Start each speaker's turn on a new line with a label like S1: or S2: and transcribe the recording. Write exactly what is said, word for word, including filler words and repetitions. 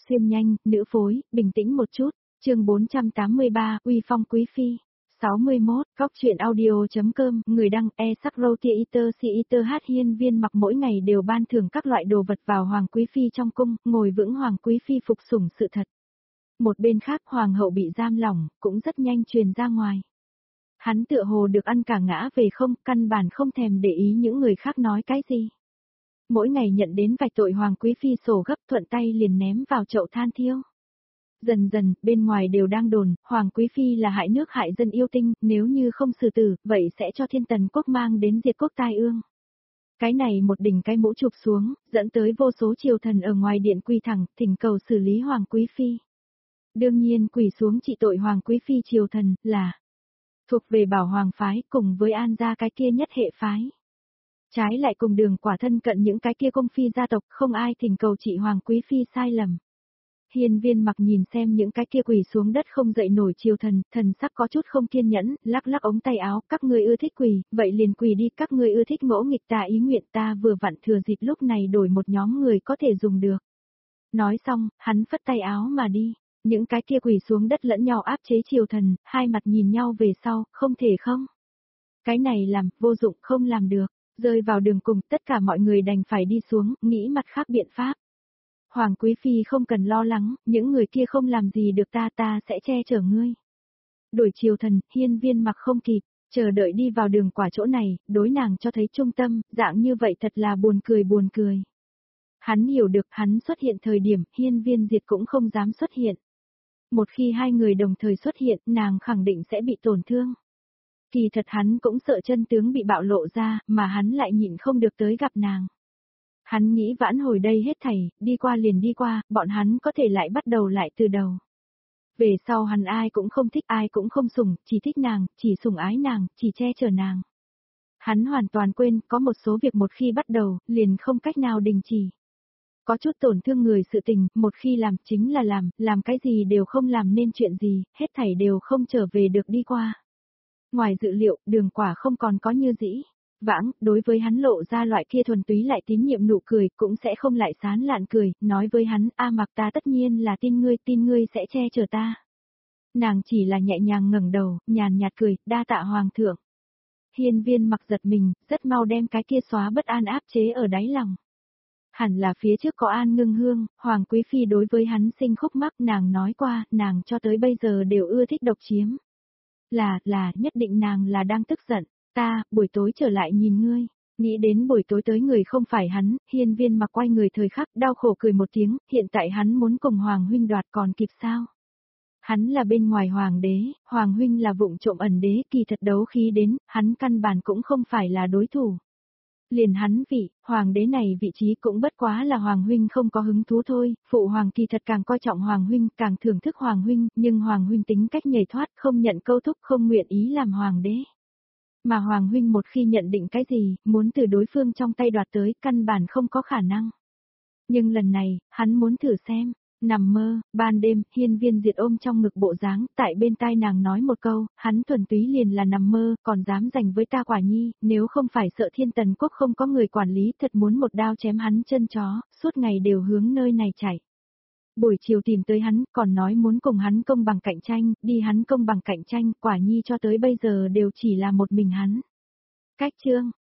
S1: xuyên nhanh, nữ phối, bình tĩnh một chút, chương bốn trăm tám mươi ba, uy phong quý phi. sáu mươi mốt, Cóc truyện audio.com, người đăng e sắc roti iter si iter hát hiên viên mặc mỗi ngày đều ban thưởng các loại đồ vật vào hoàng quý phi trong cung, ngồi vững hoàng quý phi phục sủng sự thật. Một bên khác hoàng hậu bị giam lỏng, cũng rất nhanh truyền ra ngoài. Hắn tựa hồ được ăn cả ngã về không, căn bản không thèm để ý những người khác nói cái gì. Mỗi ngày nhận đến vạch tội hoàng quý phi sổ gấp thuận tay liền ném vào chậu than thiêu. Dần dần, bên ngoài đều đang đồn, hoàng quý phi là hại nước hại dân yêu tinh, nếu như không xử tử, vậy sẽ cho thiên tần quốc mang đến diệt quốc tai ương. Cái này một đỉnh cái mũ chụp xuống, dẫn tới vô số triều thần ở ngoài điện quy thẳng, thỉnh cầu xử lý hoàng quý phi. Đương nhiên quỳ xuống trị tội hoàng quý phi triều thần, là thuộc về bảo hoàng phái cùng với an gia cái kia nhất hệ phái. Trái lại cùng đường quả thân cận những cái kia công phi gia tộc không ai thỉnh cầu trị hoàng quý phi sai lầm. Hiên viên mặc nhìn xem những cái kia quỳ xuống đất không dậy nổi triều thần, thần sắc có chút không kiên nhẫn, lắc lắc ống tay áo, các ngươi ưa thích quỳ, vậy liền quỳ đi, các ngươi ưa thích ngỗ nghịch ta ý nguyện ta vừa vặn thừa dịp lúc này đổi một nhóm người có thể dùng được. Nói xong, hắn phất tay áo mà đi, những cái kia quỳ xuống đất lẫn nhau áp chế triều thần, hai mặt nhìn nhau về sau, không thể không. Cái này làm, vô dụng, không làm được, rơi vào đường cùng, tất cả mọi người đành phải đi xuống, nghĩ mặt khác biện pháp. Hoàng quý phi không cần lo lắng, những người kia không làm gì được ta ta sẽ che chở ngươi. Đổi triều thần, hiên viên mặc không kịp, chờ đợi đi vào đường quả chỗ này, đối nàng cho thấy trung tâm, dạng như vậy thật là buồn cười buồn cười. Hắn hiểu được hắn xuất hiện thời điểm, hiên viên diệt cũng không dám xuất hiện. Một khi hai người đồng thời xuất hiện, nàng khẳng định sẽ bị tổn thương. Kỳ thật hắn cũng sợ chân tướng bị bạo lộ ra, mà hắn lại nhịn không được tới gặp nàng. Hắn nghĩ vãn hồi đây hết thảy, đi qua liền đi qua, bọn hắn có thể lại bắt đầu lại từ đầu. Về sau hắn ai cũng không thích, ai cũng không sủng, chỉ thích nàng, chỉ sủng ái nàng, chỉ che chở nàng. Hắn hoàn toàn quên, có một số việc một khi bắt đầu, liền không cách nào đình chỉ. Có chút tổn thương người sự tình, một khi làm chính là làm, làm cái gì đều không làm nên chuyện gì, hết thảy đều không trở về được đi qua. Ngoài dự liệu, đường quả không còn có như dĩ. Vãng, đối với hắn lộ ra loại kia thuần túy lại tín nhiệm nụ cười, cũng sẽ không lại sán lạn cười, nói với hắn, a mặc ta tất nhiên là tin ngươi, tin ngươi sẽ che chở ta. Nàng chỉ là nhẹ nhàng ngẩng đầu, nhàn nhạt cười, đa tạ hoàng thượng. Hiên viên mặc giật mình, rất mau đem cái kia xóa bất an áp chế ở đáy lòng. Hẳn là phía trước có An Ngưng Hương, hoàng quý phi đối với hắn sinh khúc mắc, nàng nói qua, nàng cho tới bây giờ đều ưa thích độc chiếm. Là, là, nhất định nàng là đang tức giận. Ta, buổi tối trở lại nhìn ngươi, nghĩ đến buổi tối tới người không phải hắn, hiên viên mặc quay người thời khắc đau khổ cười một tiếng, hiện tại hắn muốn cùng Hoàng huynh đoạt còn kịp sao? Hắn là bên ngoài Hoàng đế, Hoàng huynh là vụng trộm ẩn đế, kỳ thật đấu khí đến, hắn căn bản cũng không phải là đối thủ. Liền hắn vị, Hoàng đế này vị trí cũng bất quá là Hoàng huynh không có hứng thú thôi, phụ Hoàng kỳ thật càng coi trọng Hoàng huynh, càng thưởng thức Hoàng huynh, nhưng Hoàng huynh tính cách nhảy thoát, không nhận câu thúc, không nguyện ý làm Hoàng đế. Mà Hoàng huynh một khi nhận định cái gì, muốn từ đối phương trong tay đoạt tới, căn bản không có khả năng. Nhưng lần này, hắn muốn thử xem, nằm mơ, ban đêm, hiên viên diệt ôm trong ngực bộ dáng, tại bên tai nàng nói một câu, hắn thuần túy liền là nằm mơ, còn dám giành với ta quả nhi, nếu không phải sợ thiên tần quốc không có người quản lý, thật muốn một đao chém hắn chân chó, suốt ngày đều hướng nơi này chạy. Buổi chiều tìm tới hắn, còn nói muốn cùng hắn công bằng cạnh tranh, đi hắn công bằng cạnh tranh, quả nhi cho tới bây giờ đều chỉ là một mình hắn. Cách chương,